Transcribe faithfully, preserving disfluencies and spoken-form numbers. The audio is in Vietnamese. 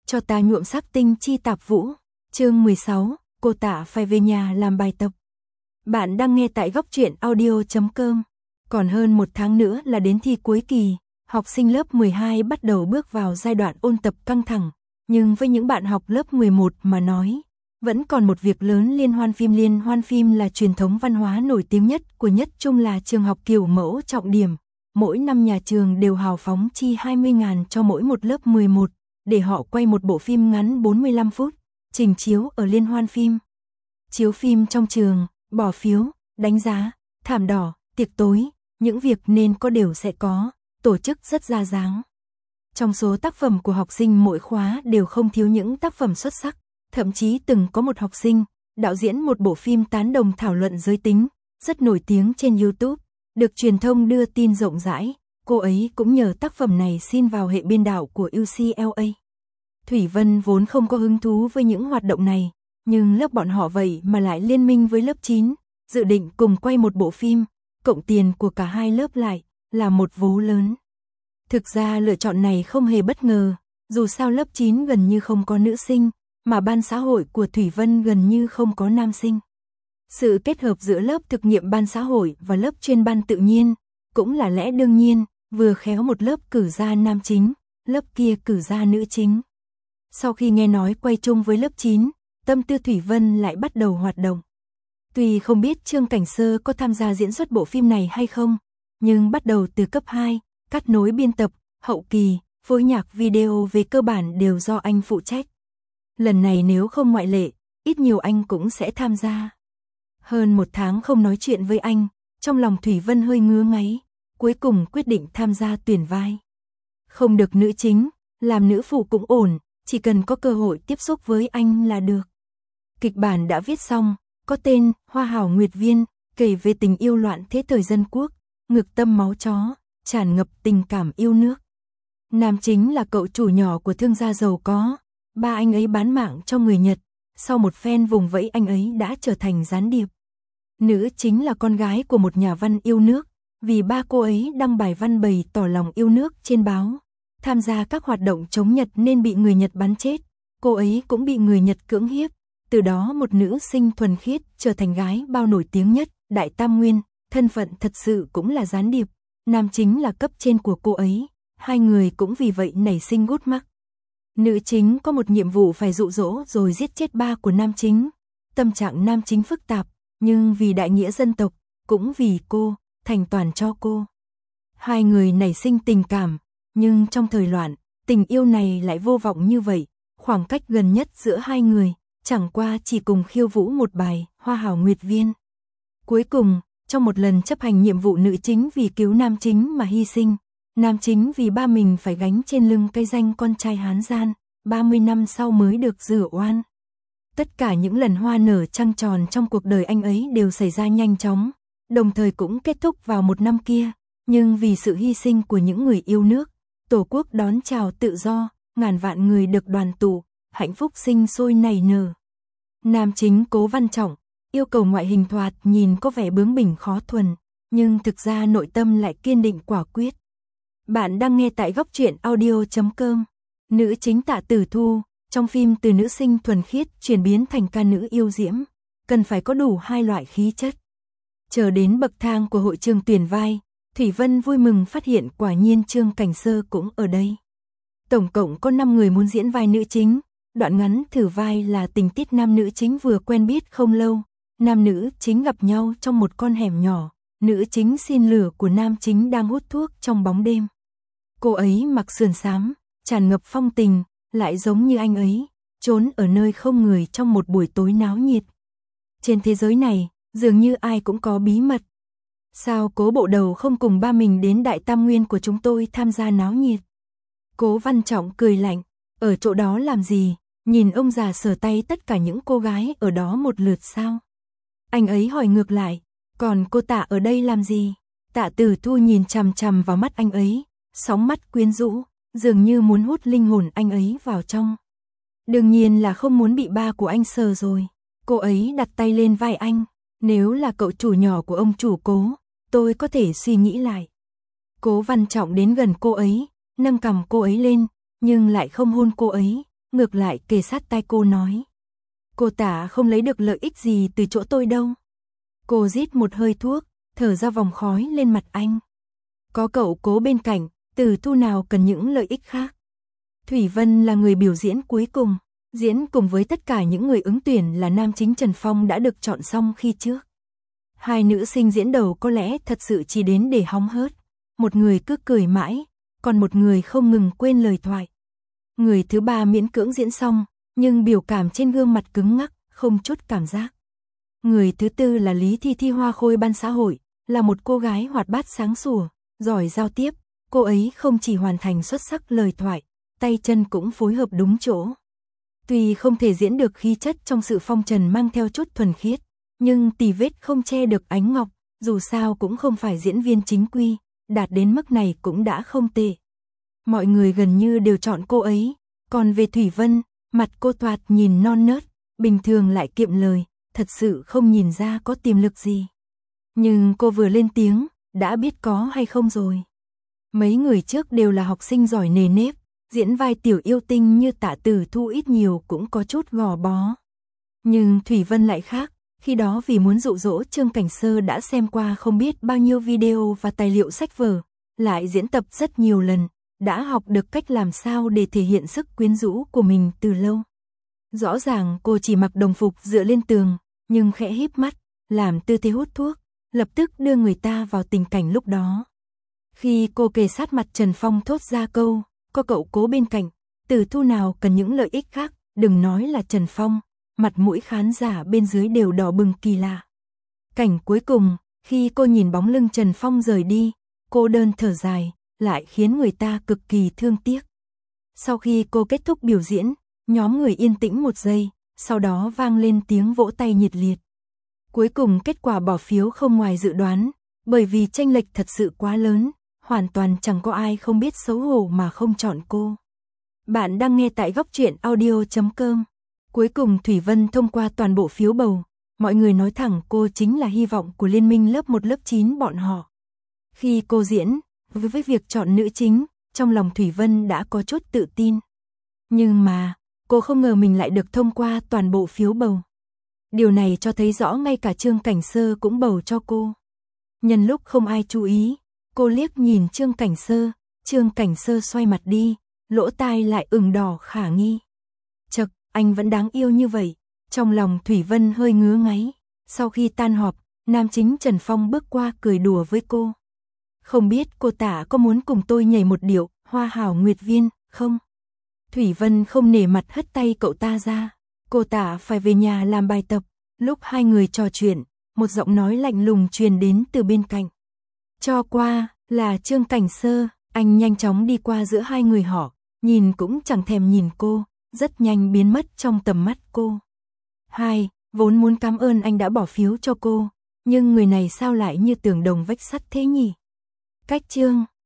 cho ta nhuộm sắc tinh chi tạp vũ. Chương mười sáu, cô Tạ phải về nhà làm bài tập. Bạn đang nghe tại góc truyện audio chấm com. Còn hơn một tháng nữa là đến thi cuối kỳ, học sinh lớp mười hai bắt đầu bước vào giai đoạn ôn tập căng thẳng, nhưng với những bạn học lớp mười một mà nói, vẫn còn một việc lớn. Liên hoan phim Liên hoan phim là truyền thống văn hóa nổi tiếng nhất của Nhất Trung, là trường học kiểu mẫu trọng điểm. Mỗi năm nhà trường đều hào phóng chi hai mươi ngàn cho mỗi một lớp mười một, để họ quay một bộ phim ngắn bốn mươi lăm phút, trình chiếu ở liên hoan phim. Chiếu phim trong trường, bỏ phiếu, đánh giá, thảm đỏ, tiệc tối, những việc nên có đều sẽ có, tổ chức rất ra dáng. Trong số tác phẩm của học sinh mỗi khóa đều không thiếu những tác phẩm xuất sắc, thậm chí từng có một học sinh đạo diễn một bộ phim tán đồng thảo luận giới tính, rất nổi tiếng trên YouTube, được truyền thông đưa tin rộng rãi. Cô ấy cũng nhờ tác phẩm này xin vào hệ biên đạo của u xê lờ a. Thủy Vân vốn không có hứng thú với những hoạt động này, nhưng lớp bọn họ vậy mà lại liên minh với lớp chín, dự định cùng quay một bộ phim, cộng tiền của cả hai lớp lại là một vố lớn. Thực ra lựa chọn này không hề bất ngờ, dù sao lớp chín gần như không có nữ sinh, mà ban xã hội của Thủy Vân gần như không có nam sinh. Sự kết hợp giữa lớp thực nghiệm ban xã hội và lớp chuyên ban tự nhiên cũng là lẽ đương nhiên, vừa khéo một lớp cử ra nam chính, lớp kia cử ra nữ chính. Sau khi nghe nói quay chung với lớp chín, tâm tư Thủy Vân lại bắt đầu hoạt động. Tuy không biết Trương Cảnh Sơ có tham gia diễn xuất bộ phim này hay không, nhưng bắt đầu từ cấp hai, cắt nối biên tập, hậu kỳ, phối nhạc video về cơ bản đều do anh phụ trách. Lần này nếu không ngoại lệ, ít nhiều anh cũng sẽ tham gia. Hơn một tháng không nói chuyện với anh, trong lòng Thủy Vân hơi ngứa ngáy, cuối cùng quyết định tham gia tuyển vai. Không được nữ chính, làm nữ phụ cũng ổn, chỉ cần có cơ hội tiếp xúc với anh là được. Kịch bản đã viết xong, có tên Hoa Hảo Nguyệt Viên, kể về tình yêu loạn thế thời dân quốc, ngược tâm máu chó, tràn ngập tình cảm yêu nước. Nam chính là cậu chủ nhỏ của thương gia giàu có, ba anh ấy bán mạng cho người Nhật, sau một phen vùng vẫy anh ấy đã trở thành gián điệp. Nữ chính là con gái của một nhà văn yêu nước, vì ba cô ấy đăng bài văn bày tỏ lòng yêu nước trên báo, tham gia các hoạt động chống Nhật nên bị người Nhật bắn chết, cô ấy cũng bị người Nhật cưỡng hiếp, từ đó một nữ sinh thuần khiết trở thành gái bao nổi tiếng nhất Đại Tam Nguyên, thân phận thật sự cũng là gián điệp, nam chính là cấp trên của cô ấy, hai người cũng vì vậy nảy sinh gút mắc. Nữ chính có một nhiệm vụ phải dụ dỗ rồi giết chết ba của nam chính, tâm trạng nam chính phức tạp, nhưng vì đại nghĩa dân tộc, cũng vì cô, thành toàn cho cô. Hai người nảy sinh tình cảm, nhưng trong thời loạn, tình yêu này lại vô vọng như vậy, khoảng cách gần nhất giữa hai người, chẳng qua chỉ cùng khiêu vũ một bài Hoa Hảo Nguyệt Viên. Cuối cùng, trong một lần chấp hành nhiệm vụ, nữ chính vì cứu nam chính mà hy sinh, nam chính vì ba mình phải gánh trên lưng cái danh con trai Hán gian, ba mươi năm sau mới được rửa oan. Tất cả những lần hoa nở trăng tròn trong cuộc đời anh ấy đều xảy ra nhanh chóng, đồng thời cũng kết thúc vào một năm kia, nhưng vì sự hy sinh của những người yêu nước, Tổ quốc đón chào tự do, ngàn vạn người được đoàn tụ, hạnh phúc sinh sôi nảy nở. Nam chính Cố Văn Trọng, yêu cầu ngoại hình thoạt nhìn có vẻ bướng bỉnh khó thuần, nhưng thực ra nội tâm lại kiên định quả quyết. Bạn đang nghe tại góc truyện audio chấm com. Nữ chính Tạ Tử Thu, trong phim từ nữ sinh thuần khiết chuyển biến thành ca nữ yêu diễm, cần phải có đủ hai loại khí chất. Chờ đến bậc thang của hội trường tuyển vai, Thủy Vân vui mừng phát hiện quả nhiên Trương Cảnh Sơ cũng ở đây. Tổng cộng có năm người muốn diễn vai nữ chính, đoạn ngắn thử vai là tình tiết nam nữ chính vừa quen biết không lâu, nam nữ chính gặp nhau trong một con hẻm nhỏ, nữ chính xin lửa của nam chính đang hút thuốc trong bóng đêm. Cô ấy mặc sườn xám, tràn ngập phong tình, lại giống như anh ấy, trốn ở nơi không người trong một buổi tối náo nhiệt. Trên thế giới này, dường như ai cũng có bí mật. Sao Cố bộ đầu không cùng ba mình đến Đại Tam Nguyên của chúng tôi tham gia náo nhiệt? Cố Văn Trọng cười lạnh, ở chỗ đó làm gì, nhìn ông già sờ tay tất cả những cô gái ở đó một lượt sao? Anh ấy hỏi ngược lại, còn cô Tạ ở đây làm gì? Tạ Tử Thu nhìn chằm chằm vào mắt anh ấy, sóng mắt quyến rũ, dường như muốn hút linh hồn anh ấy vào trong. Đương nhiên là không muốn bị ba của anh sờ rồi. Cô ấy đặt tay lên vai anh, nếu là cậu chủ nhỏ của ông chủ Cố, tôi có thể suy nghĩ lại. Cố Văn Trọng đến gần cô ấy, nâng cằm cô ấy lên, nhưng lại không hôn cô ấy, ngược lại kề sát tai cô nói. Cô Tả không lấy được lợi ích gì từ chỗ tôi đâu. Cô rít một hơi thuốc, thở ra vòng khói lên mặt anh. Có cậu Cố bên cạnh, Từ Thu nào cần những lợi ích khác. Thủy Vân là người biểu diễn cuối cùng, diễn cùng với tất cả những người ứng tuyển là nam chính Trần Phong đã được chọn xong khi trước. Hai nữ sinh diễn đầu có lẽ thật sự chỉ đến để hóng hớt, một người cứ cười mãi, còn một người không ngừng quên lời thoại. Người thứ ba miễn cưỡng diễn xong, nhưng biểu cảm trên gương mặt cứng ngắc, không chút cảm giác. Người thứ tư là Lý Thi Thi hoa khôi ban xã hội, là một cô gái hoạt bát sáng sủa, giỏi giao tiếp, cô ấy không chỉ hoàn thành xuất sắc lời thoại, tay chân cũng phối hợp đúng chỗ. Tuy không thể diễn được khí chất trong sự phong trần mang theo chút thuần khiết, nhưng tì vết không che được ánh ngọc, dù sao cũng không phải diễn viên chính quy, đạt đến mức này cũng đã không tệ. Mọi người gần như đều chọn cô ấy, còn về Thủy Vân, mặt cô thoạt nhìn non nớt, bình thường lại kiệm lời, thật sự không nhìn ra có tiềm lực gì. Nhưng cô vừa lên tiếng, đã biết có hay không rồi. Mấy người trước đều là học sinh giỏi nề nếp, diễn vai tiểu yêu tinh như Tạ Tử Thu ít nhiều cũng có chút gò bó. Nhưng Thủy Vân lại khác, khi đó vì muốn dụ dỗ Trương Cảnh Sơ đã xem qua không biết bao nhiêu video và tài liệu sách vở, lại diễn tập rất nhiều lần, đã học được cách làm sao để thể hiện sức quyến rũ của mình từ lâu. Rõ ràng cô chỉ mặc đồng phục dựa lên tường, nhưng khẽ híp mắt, làm tư thế hút thuốc, lập tức đưa người ta vào tình cảnh lúc đó. Khi cô kề sát mặt Trần Phong thốt ra câu, có cậu Cố bên cạnh, Từ Thu nào cần những lợi ích khác, đừng nói là Trần Phong, mặt mũi khán giả bên dưới đều đỏ bừng kỳ lạ. Cảnh cuối cùng, khi cô nhìn bóng lưng Trần Phong rời đi, cô đơn thở dài, lại khiến người ta cực kỳ thương tiếc. Sau khi cô kết thúc biểu diễn, nhóm người yên tĩnh một giây, sau đó vang lên tiếng vỗ tay nhiệt liệt. Cuối cùng kết quả bỏ phiếu không ngoài dự đoán, bởi vì chênh lệch thật sự quá lớn, hoàn toàn chẳng có ai không biết xấu hổ mà không chọn cô. Bạn đang nghe tại góc truyện audio chấm com. Cuối cùng Thủy Vân thông qua toàn bộ phiếu bầu, mọi người nói thẳng cô chính là hy vọng của liên minh lớp một lớp chín bọn họ. Khi cô diễn, với, với việc chọn nữ chính, trong lòng Thủy Vân đã có chút tự tin. Nhưng mà, cô không ngờ mình lại được thông qua toàn bộ phiếu bầu. Điều này cho thấy rõ ngay cả Trương Cảnh Sơ cũng bầu cho cô. Nhân lúc không ai chú ý, cô liếc nhìn Trương Cảnh Sơ, Trương Cảnh Sơ xoay mặt đi, lỗ tai lại ửng đỏ khả nghi. Chậc, anh vẫn đáng yêu như vậy. Trong lòng Thủy Vân hơi ngứa ngáy. Sau khi tan họp, nam chính Trần Phong bước qua cười đùa với cô. Không biết cô Tả có muốn cùng tôi nhảy một điệu Hoa Hảo Nguyệt Viên không? Thủy Vân không nể mặt hất tay cậu ta ra. Cô Tả phải về nhà làm bài tập. Lúc hai người trò chuyện, một giọng nói lạnh lùng truyền đến từ bên cạnh. Cho qua, là Trương Cảnh Sơ. Anh nhanh chóng đi qua giữa hai người họ, nhìn cũng chẳng thèm nhìn cô, rất nhanh biến mất trong tầm mắt cô. Hai, vốn muốn cảm ơn anh đã bỏ phiếu cho cô, nhưng người này sao lại như tường đồng vách sắt thế nhỉ? Cách chương